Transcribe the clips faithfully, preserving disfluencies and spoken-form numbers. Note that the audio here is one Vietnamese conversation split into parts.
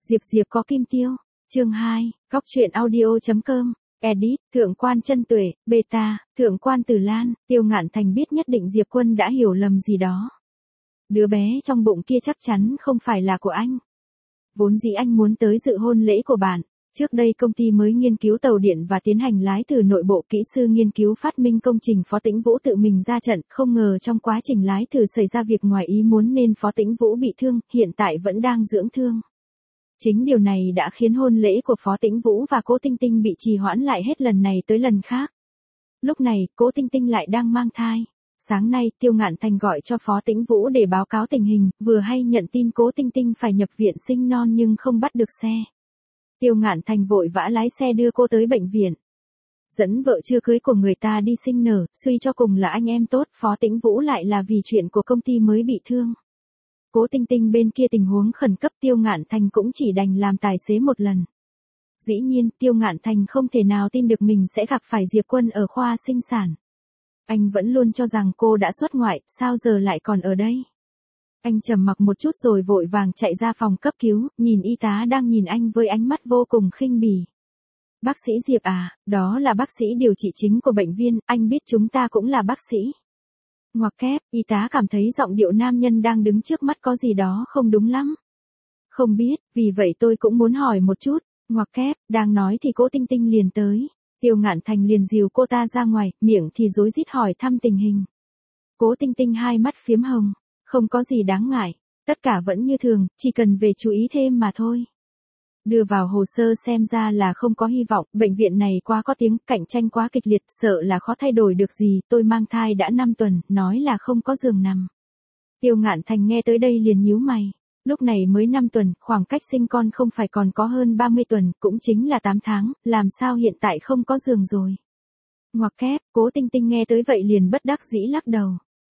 Diệp Diệp có kim tiêu. Chương hai, Góc truyện audio.com. Edit, Thượng quan Chân Tuệ, Beta, Thượng quan Tử Lan. Tiêu Ngạn Thành biết nhất định Diệp Quân đã hiểu lầm gì đó. Đứa bé trong bụng kia chắc chắn không phải là của anh. Vốn dĩ anh muốn tới dự hôn lễ của bạn. Trước đây công ty mới nghiên cứu tàu điện và tiến hành lái từ nội bộ kỹ sư nghiên cứu phát minh công trình Phó Tĩnh Vũ tự mình ra trận, không ngờ trong quá trình lái thử xảy ra việc ngoài ý muốn nên Phó Tĩnh Vũ bị thương, hiện tại vẫn đang dưỡng thương. Chính điều này đã khiến hôn lễ của Phó Tĩnh Vũ và Cố Tinh Tinh bị trì hoãn lại hết lần này tới lần khác. Lúc này, Cố Tinh Tinh lại đang mang thai. Sáng nay, Tiêu Ngạn Thành gọi cho Phó Tĩnh Vũ để báo cáo tình hình, vừa hay nhận tin Cố Tinh Tinh phải nhập viện sinh non nhưng không bắt được xe. Tiêu Ngạn Thành vội vã lái xe đưa cô tới bệnh viện. Dẫn vợ chưa cưới của người ta đi sinh nở, suy cho cùng là anh em tốt, Phó Tĩnh Vũ lại là vì chuyện của công ty mới bị thương. Cố Tinh Tinh bên kia tình huống khẩn cấp, Tiêu Ngạn Thành cũng chỉ đành làm tài xế một lần. Dĩ nhiên, Tiêu Ngạn Thành không thể nào tin được mình sẽ gặp phải Diệp Quân ở khoa sinh sản. Anh vẫn luôn cho rằng cô đã xuất ngoại, sao giờ lại còn ở đây? Anh trầm mặc một chút rồi vội vàng chạy ra phòng cấp cứu, nhìn y tá đang nhìn anh với ánh mắt vô cùng khinh bỉ. Bác sĩ Diệp à, đó là bác sĩ điều trị chính của bệnh viện, anh biết chúng ta cũng là bác sĩ. Ngoặc kép, y tá cảm thấy giọng điệu nam nhân đang đứng trước mắt có gì đó không đúng lắm. Không biết, vì vậy tôi cũng muốn hỏi một chút. Ngoặc kép, đang nói thì Cố Tinh Tinh liền tới. Tiêu Ngạn Thành liền dìu cô ta ra ngoài, miệng thì rối rít hỏi thăm tình hình. Cố Tinh Tinh hai mắt phiếm hồng. Không có gì đáng ngại, tất cả vẫn như thường, chỉ cần về chú ý thêm mà thôi. Đưa vào hồ sơ xem ra là không có hy vọng, bệnh viện này quá có tiếng, cạnh tranh quá kịch liệt, sợ là khó thay đổi được gì, tôi mang thai đã năm tuần, nói là không có giường nằm. Tiêu Ngạn Thành nghe tới đây liền nhíu mày, lúc này mới năm tuần, khoảng cách sinh con không phải còn có hơn ba mươi tuần, cũng chính là tám tháng, làm sao hiện tại không có giường rồi. Ngoặc kép, Cố Tinh Tinh nghe tới vậy liền bất đắc dĩ lắc đầu.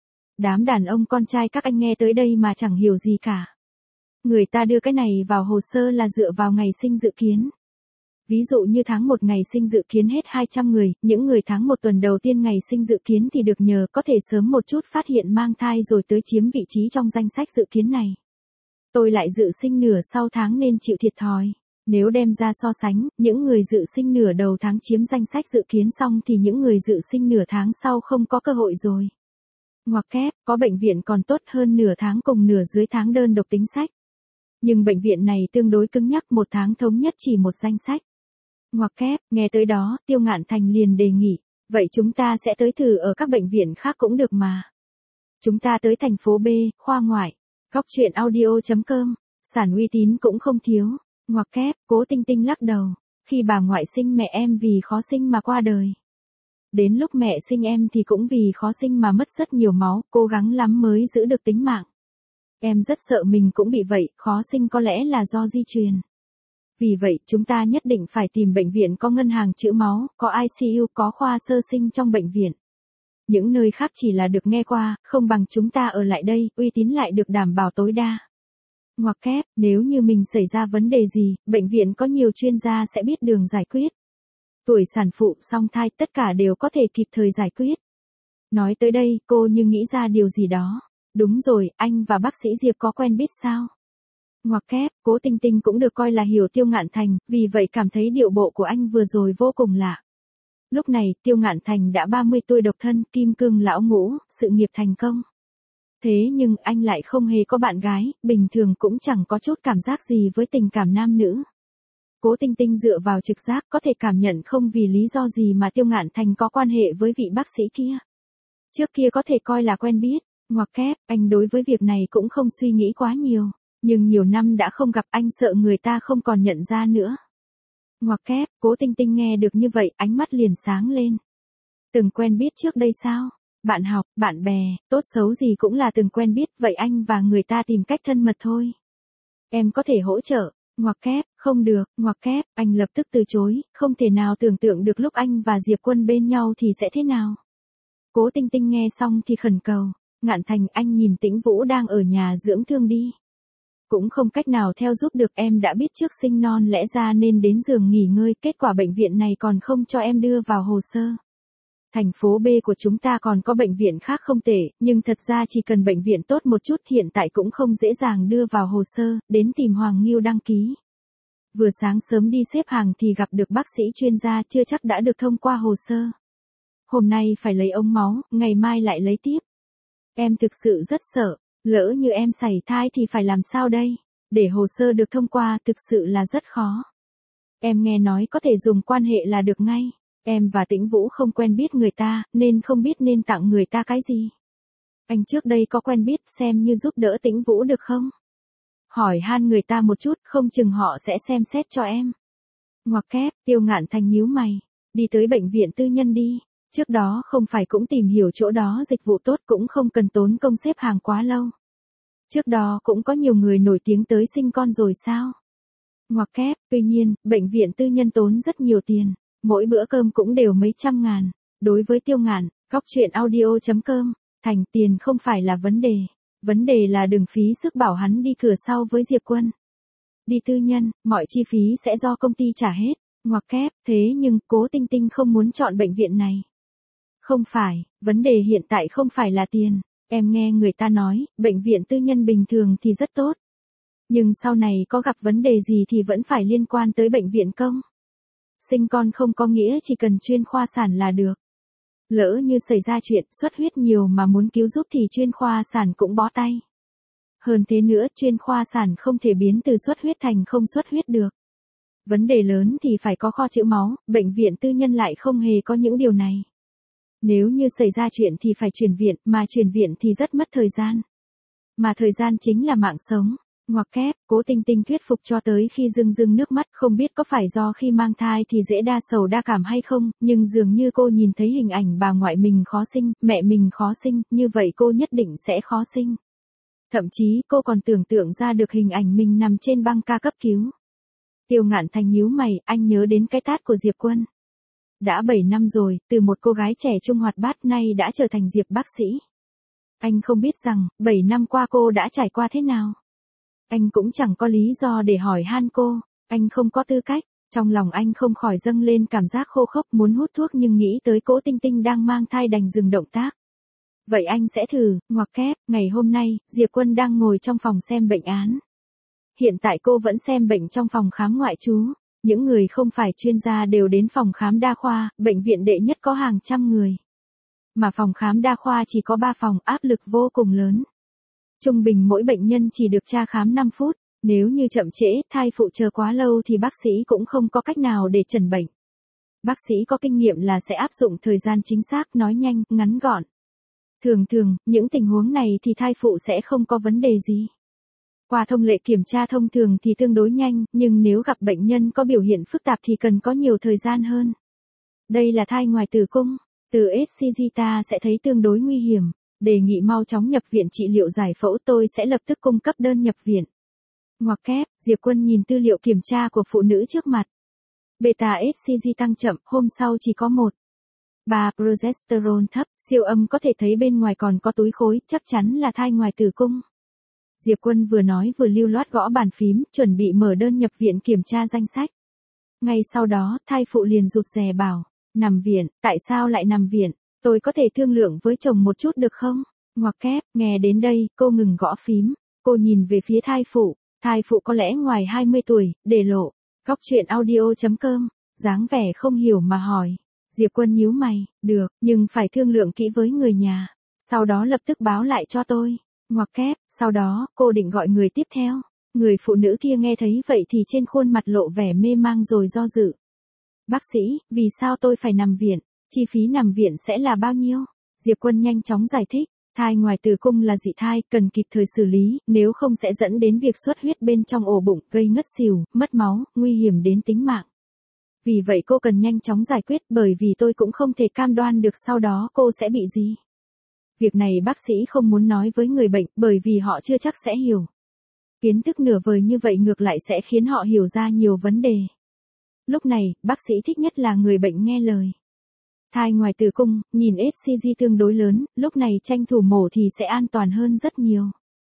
Đám đàn ông con trai các anh nghe tới đây mà chẳng hiểu gì cả. Người ta đưa cái này vào hồ sơ là dựa vào ngày sinh dự kiến. Ví dụ như tháng một ngày sinh dự kiến hết hai trăm người, những người tháng một tuần đầu tiên ngày sinh dự kiến thì được nhờ có thể sớm một chút phát hiện mang thai rồi tới chiếm vị trí trong danh sách dự kiến này. Tôi lại dự sinh nửa sau tháng nên chịu thiệt thòi. Nếu đem ra so sánh, những người dự sinh nửa đầu tháng chiếm danh sách dự kiến xong thì những người dự sinh nửa tháng sau không có cơ hội rồi. Ngoặc kép, có bệnh viện còn tốt hơn nửa tháng cùng nửa dưới tháng đơn độc tính sách. Nhưng bệnh viện này tương đối cứng nhắc, một tháng thống nhất chỉ một danh sách. Ngoặc kép, nghe tới đó, Tiêu Ngạn Thành liền đề nghị, vậy chúng ta sẽ tới thử ở các bệnh viện khác cũng được mà. Chúng ta tới thành phố B, khoa ngoại. Góc truyện audio.com, sản uy tín cũng không thiếu. Ngoặc kép, Cố Tinh Tinh lắc đầu, khi bà ngoại sinh mẹ em vì khó sinh mà qua đời. Đến lúc mẹ sinh em thì cũng vì khó sinh mà mất rất nhiều máu, cố gắng lắm mới giữ được tính mạng. Em rất sợ mình cũng bị vậy, khó sinh có lẽ là do di truyền. Vì vậy, chúng ta nhất định phải tìm bệnh viện có ngân hàng trữ máu, có i xê u, có khoa sơ sinh trong bệnh viện. Những nơi khác chỉ là được nghe qua, không bằng chúng ta ở lại đây, uy tín lại được đảm bảo tối đa. Ngoặc kép, nếu như mình xảy ra vấn đề gì, bệnh viện có nhiều chuyên gia sẽ biết đường giải quyết. Tuổi sản phụ, song thai, tất cả đều có thể kịp thời giải quyết. Nói tới đây, cô như nghĩ ra điều gì đó. Đúng rồi, anh và bác sĩ Diệp có quen biết sao? Ngoặc kép, Cố Tinh Tinh cũng được coi là hiểu Tiêu Ngạn Thành, vì vậy cảm thấy điệu bộ của anh vừa rồi vô cùng lạ. Lúc này, Tiêu Ngạn Thành đã ba mươi tuổi độc thân, kim cương lão ngũ, sự nghiệp thành công. Thế nhưng anh lại không hề có bạn gái, bình thường cũng chẳng có chút cảm giác gì với tình cảm nam nữ. Cố Tinh Tinh dựa vào trực giác có thể cảm nhận không vì lý do gì mà Tiêu Ngạn Thành có quan hệ với vị bác sĩ kia. Trước kia có thể coi là quen biết, ngoặc kép, anh đối với việc này cũng không suy nghĩ quá nhiều, nhưng nhiều năm đã không gặp anh sợ người ta không còn nhận ra nữa. Ngoặc kép, Cố Tinh Tinh nghe được như vậy, ánh mắt liền sáng lên. Từng quen biết trước đây sao? Bạn học, bạn bè, tốt xấu gì cũng là từng quen biết, vậy anh và người ta tìm cách thân mật thôi. Em có thể hỗ trợ. Ngoặc kép, không được, ngoặc kép, anh lập tức từ chối, không thể nào tưởng tượng được lúc anh và Diệp Quân bên nhau thì sẽ thế nào. Cố Tinh Tinh nghe xong thì khẩn cầu, Ngạn Thành, anh nhìn Tĩnh Vũ đang ở nhà dưỡng thương đi. Cũng không cách nào theo giúp được, em đã biết trước sinh non lẽ ra nên đến giường nghỉ ngơi, kết quả bệnh viện này còn không cho em đưa vào hồ sơ. Thành phố B của chúng ta còn có bệnh viện khác không tệ, nhưng thật ra chỉ cần bệnh viện tốt một chút hiện tại cũng không dễ dàng đưa vào hồ sơ, đến tìm Hoàng Nghiêu đăng ký. Vừa sáng sớm đi xếp hàng thì gặp được bác sĩ chuyên gia chưa chắc đã được thông qua hồ sơ. Hôm nay phải lấy ống máu, ngày mai lại lấy tiếp. Em thực sự rất sợ, lỡ như em sảy thai thì phải làm sao đây? Để hồ sơ được thông qua thực sự là rất khó. Em nghe nói có thể dùng quan hệ là được ngay. Em và Tĩnh Vũ không quen biết người ta, nên không biết nên tặng người ta cái gì. Anh trước đây có quen biết xem như giúp đỡ Tĩnh Vũ được không? Hỏi han người ta một chút, không chừng họ sẽ xem xét cho em. Ngoặc kép, Tiêu Ngạn Thành nhíu mày. Đi tới bệnh viện tư nhân đi. Trước đó không phải cũng tìm hiểu chỗ đó dịch vụ tốt cũng không cần tốn công xếp hàng quá lâu. Trước đó cũng có nhiều người nổi tiếng tới sinh con rồi sao? Ngoặc kép, tuy nhiên, bệnh viện tư nhân tốn rất nhiều tiền. Mỗi bữa cơm cũng đều mấy trăm ngàn. Đối với Tiêu Ngạn, góc chuyện audio chấm com, thành tiền không phải là vấn đề. Vấn đề là đừng phí sức bảo hắn đi cửa sau với Diệp Quân. Đi tư nhân, mọi chi phí sẽ do công ty trả hết. Ngoặc kép, thế nhưng Cố Tinh Tinh không muốn chọn bệnh viện này. Không phải, vấn đề hiện tại không phải là tiền. Em nghe người ta nói, bệnh viện tư nhân bình thường thì rất tốt. Nhưng sau này có gặp vấn đề gì thì vẫn phải liên quan tới bệnh viện công. Sinh con không có nghĩa chỉ cần chuyên khoa sản là được. Lỡ như xảy ra chuyện xuất huyết nhiều mà muốn cứu giúp thì chuyên khoa sản cũng bó tay. Hơn thế nữa, chuyên khoa sản không thể biến từ xuất huyết thành không xuất huyết được. Vấn đề lớn thì phải có kho trữ máu, bệnh viện tư nhân lại không hề có những điều này. Nếu như xảy ra chuyện thì phải chuyển viện, mà chuyển viện thì rất mất thời gian. Mà thời gian chính là mạng sống. Ngoặc kép, Cố Tinh Tinh thuyết phục cho tới khi rưng rưng nước mắt, không biết có phải do khi mang thai thì dễ đa sầu đa cảm hay không, nhưng dường như cô nhìn thấy hình ảnh bà ngoại mình khó sinh, mẹ mình khó sinh, như vậy cô nhất định sẽ khó sinh. Thậm chí cô còn tưởng tượng ra được hình ảnh mình nằm trên băng ca cấp cứu. Tiêu Ngạn Thành nhíu mày, anh nhớ đến cái tát của Diệp Quân. Đã bảy năm rồi, từ một cô gái trẻ trung hoạt bát nay đã trở thành Diệp bác sĩ. Anh không biết rằng, bảy năm qua cô đã trải qua thế nào. Anh cũng chẳng có lý do để hỏi han cô, anh không có tư cách. Trong lòng anh không khỏi dâng lên cảm giác khô khốc muốn hút thuốc nhưng nghĩ tới Cố Tinh Tinh đang mang thai đành dừng động tác. Vậy anh sẽ thử, ngoặc kép, ngày hôm nay, Diệp Quân đang ngồi trong phòng xem bệnh án. Hiện tại cô vẫn xem bệnh trong phòng khám ngoại trú. Những người không phải chuyên gia đều đến phòng khám đa khoa, bệnh viện đệ nhất có hàng trăm người. Mà phòng khám đa khoa chỉ có ba phòng, áp lực vô cùng lớn. Trung bình mỗi bệnh nhân chỉ được tra khám năm phút, nếu như chậm trễ, thai phụ chờ quá lâu thì bác sĩ cũng không có cách nào để chẩn bệnh. Bác sĩ có kinh nghiệm là sẽ áp dụng thời gian chính xác, nói nhanh, ngắn gọn. Thường thường, những tình huống này thì thai phụ sẽ không có vấn đề gì. Qua thông lệ kiểm tra thông thường thì tương đối nhanh, nhưng nếu gặp bệnh nhân có biểu hiện phức tạp thì cần có nhiều thời gian hơn. Đây là thai ngoài tử cung, từ ét xê giê ta sẽ thấy tương đối nguy hiểm, đề nghị mau chóng nhập viện trị liệu giải phẫu, tôi sẽ lập tức cung cấp đơn nhập viện. Ngoặc kép, Diệp Quân nhìn tư liệu kiểm tra của phụ nữ trước mặt. Beta ét xê giê tăng chậm, hôm sau chỉ có một. ba. Progesterone thấp, siêu âm có thể thấy bên ngoài còn có túi khối, chắc chắn là thai ngoài tử cung. Diệp Quân vừa nói vừa lưu loát gõ bàn phím, chuẩn bị mở đơn nhập viện kiểm tra danh sách. Ngay sau đó, thai phụ liền rụt rè bảo, nằm viện, tại sao lại nằm viện, tôi có thể thương lượng với chồng một chút được không? Ngoặc kép, nghe đến đây, cô ngừng gõ phím, cô nhìn về phía thai phụ, thai phụ có lẽ ngoài hai mươi tuổi, để lộ. Góc chuyện audio chấm com, dáng vẻ không hiểu mà hỏi. Diệp Quân nhíu mày, được, nhưng phải thương lượng kỹ với người nhà, sau đó lập tức báo lại cho tôi. Ngoặc kép, sau đó, cô định gọi người tiếp theo. Người phụ nữ kia nghe thấy vậy thì trên khuôn mặt lộ vẻ mê mang rồi do dự. Bác sĩ, vì sao tôi phải nằm viện? Chi phí nằm viện sẽ là bao nhiêu? Diệp Quân nhanh chóng giải thích, thai ngoài tử cung là dị thai, cần kịp thời xử lý, nếu không sẽ dẫn đến việc xuất huyết bên trong ổ bụng, gây ngất xỉu, mất máu, nguy hiểm đến tính mạng. Vì vậy cô cần nhanh chóng giải quyết, bởi vì tôi cũng không thể cam đoan được sau đó cô sẽ bị gì. Việc này bác sĩ không muốn nói với người bệnh, bởi vì họ chưa chắc sẽ hiểu. Kiến thức nửa vời như vậy ngược lại sẽ khiến họ hiểu ra nhiều vấn đề. Lúc này, bác sĩ thích nhất là người bệnh nghe lời. Thai ngoài tử cung, nhìn ét xê giê tương đối lớn, lúc này tranh thủ mổ thì sẽ an toàn hơn rất nhiều.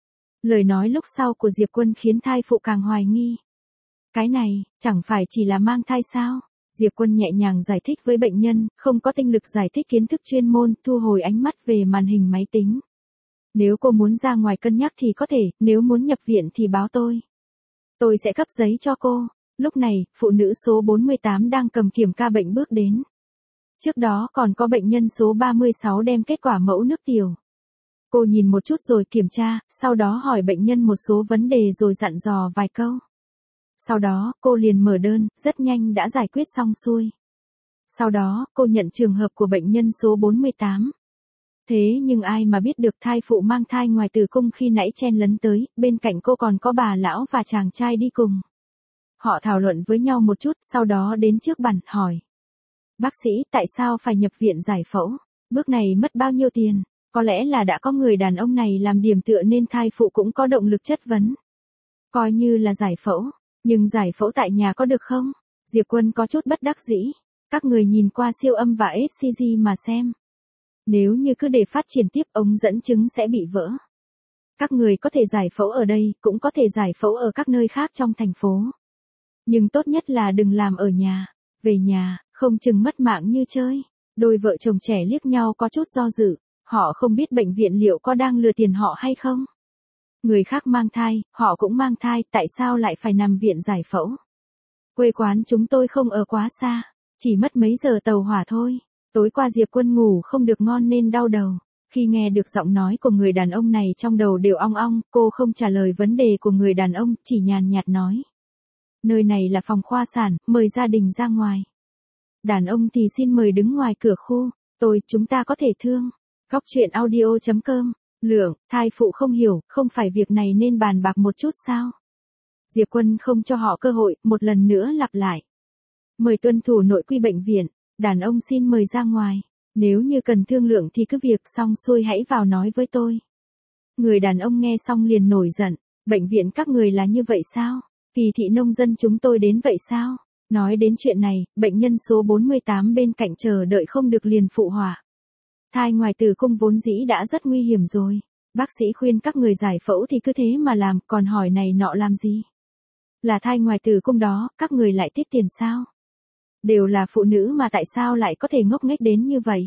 Lời nói lúc sau của Diệp Quân khiến thai phụ càng hoài nghi. Cái này, chẳng phải chỉ là mang thai sao? Diệp Quân nhẹ nhàng giải thích với bệnh nhân, không có tinh lực giải thích kiến thức chuyên môn, thu hồi ánh mắt về màn hình máy tính. Nếu cô muốn ra ngoài cân nhắc thì có thể, nếu muốn nhập viện thì báo tôi. Tôi sẽ cấp giấy cho cô. Lúc này, phụ nữ số bốn mươi tám đang cầm kiểm ca bệnh bước đến. Trước đó còn có bệnh nhân số ba mươi sáu đem kết quả mẫu nước tiểu. Cô nhìn một chút rồi kiểm tra, sau đó hỏi bệnh nhân một số vấn đề rồi dặn dò vài câu. Sau đó, cô liền mở đơn, rất nhanh đã giải quyết xong xuôi. Sau đó, cô nhận trường hợp của bệnh nhân số bốn mươi tám. Thế nhưng ai mà biết được thai phụ mang thai ngoài tử cung khi nãy chen lấn tới, bên cạnh cô còn có bà lão và chàng trai đi cùng. Họ thảo luận với nhau một chút, sau đó đến trước bàn, hỏi. Bác sĩ, tại sao phải nhập viện giải phẫu? Bước này mất bao nhiêu tiền? Có lẽ là đã có người đàn ông này làm điểm tựa nên thai phụ cũng có động lực chất vấn. Coi như là giải phẫu, nhưng giải phẫu tại nhà có được không? Diệp Quân có chút bất đắc dĩ. Các người nhìn qua siêu âm và ét xê giê mà xem. Nếu như cứ để phát triển tiếp, ống dẫn chứng sẽ bị vỡ. Các người có thể giải phẫu ở đây, cũng có thể giải phẫu ở các nơi khác trong thành phố. Nhưng tốt nhất là đừng làm ở nhà. Về nhà, không chừng mất mạng như chơi. Đôi vợ chồng trẻ liếc nhau có chút do dự. Họ không biết bệnh viện liệu có đang lừa tiền họ hay không. Người khác mang thai, họ cũng mang thai, tại sao lại phải nằm viện giải phẫu? Quê quán chúng tôi không ở quá xa, chỉ mất mấy giờ tàu hỏa thôi. Tối qua Diệp Quân ngủ không được ngon nên đau đầu. Khi nghe được giọng nói của người đàn ông này trong đầu đều ong ong, cô không trả lời vấn đề của người đàn ông, chỉ nhàn nhạt nói. Nơi này là phòng khoa sản, mời gia đình ra ngoài. Đàn ông thì xin mời đứng ngoài cửa khu, tôi, chúng ta có thể thương. Góc truyện audio chấm com, Lượng, thai phụ không hiểu, không phải việc này nên bàn bạc một chút sao? Diệp Quân không cho họ cơ hội, một lần nữa lặp lại. Mời tuân thủ nội quy bệnh viện, đàn ông xin mời ra ngoài. Nếu như cần thương lượng thì cứ việc xong xuôi hãy vào nói với tôi. Người đàn ông nghe xong liền nổi giận, bệnh viện các người là như vậy sao? Kỳ thị nông dân chúng tôi đến vậy sao? Nói đến chuyện này, bệnh nhân số bốn mươi tám bên cạnh chờ đợi không được liền phụ họa. Thai ngoài tử cung vốn dĩ đã rất nguy hiểm rồi. Bác sĩ khuyên các người giải phẫu thì cứ thế mà làm, còn hỏi này nọ làm gì? Là thai ngoài tử cung đó, các người lại tiếc tiền sao? Đều là phụ nữ mà tại sao lại có thể ngốc nghếch đến như vậy?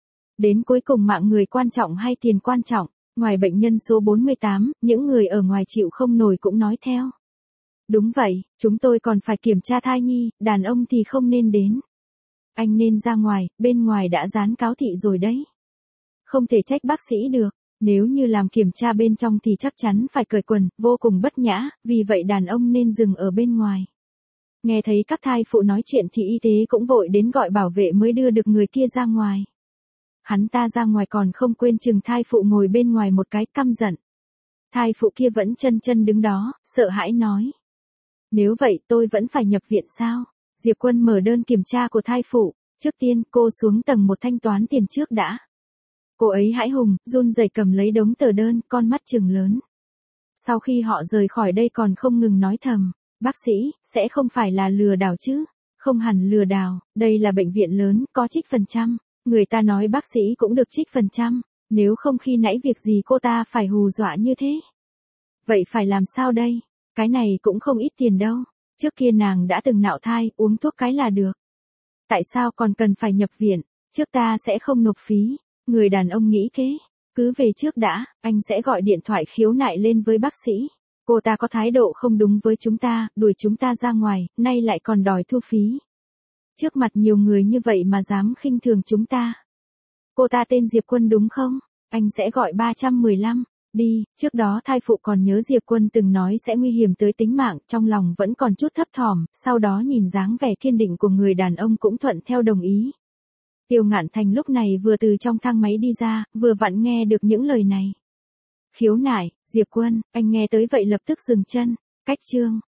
Đến cuối cùng mạng người quan trọng hay tiền quan trọng? Ngoài bệnh nhân số bốn mươi tám, những người ở ngoài chịu không nổi cũng nói theo. Đúng vậy, chúng tôi còn phải kiểm tra thai nhi, đàn ông thì không nên đến. Anh nên ra ngoài, bên ngoài đã dán cáo thị rồi đấy. Không thể trách bác sĩ được, nếu như làm kiểm tra bên trong thì chắc chắn phải cởi quần, vô cùng bất nhã, vì vậy đàn ông nên dừng ở bên ngoài. Nghe thấy các thai phụ nói chuyện thì y tế cũng vội đến gọi bảo vệ mới đưa được người kia ra ngoài. Hắn ta ra ngoài còn không quên chừng thai phụ ngồi bên ngoài một cái, căm giận. Thai phụ kia vẫn chân chân đứng đó, sợ hãi nói. Nếu vậy tôi vẫn phải nhập viện sao? Diệp Quân mở đơn kiểm tra của thai phụ, trước tiên cô xuống tầng một thanh toán tiền trước đã. Cô ấy hãi hùng, run rẩy cầm lấy đống tờ đơn, con mắt trừng lớn. Sau khi họ rời khỏi đây còn không ngừng nói thầm, bác sĩ, sẽ không phải là lừa đảo chứ? Không hẳn lừa đảo, đây là bệnh viện lớn, có trích phần trăm. Người ta nói bác sĩ cũng được trích phần trăm, nếu không khi nãy việc gì cô ta phải hù dọa như thế. Vậy phải làm sao đây? Cái này cũng không ít tiền đâu. Trước kia nàng đã từng nạo thai, uống thuốc cái là được. Tại sao còn cần phải nhập viện? Trước ta sẽ không nộp phí. Người đàn ông nghĩ kế. Cứ về trước đã, anh sẽ gọi điện thoại khiếu nại lên với bác sĩ. Cô ta có thái độ không đúng với chúng ta, đuổi chúng ta ra ngoài, nay lại còn đòi thu phí. Trước mặt nhiều người như vậy mà dám khinh thường chúng ta. Cô ta tên Diệp Quân đúng không? Anh sẽ gọi ba trăm mười lăm. Đi, trước đó thai phụ còn nhớ Diệp Quân từng nói sẽ nguy hiểm tới tính mạng, trong lòng vẫn còn chút thấp thỏm, sau đó nhìn dáng vẻ kiên định của người đàn ông cũng thuận theo đồng ý. Tiêu Ngạn Thành lúc này vừa từ trong thang máy đi ra, vừa vặn nghe được những lời này. Khiếu nại, Diệp Quân, anh nghe tới vậy lập tức dừng chân, cách chương.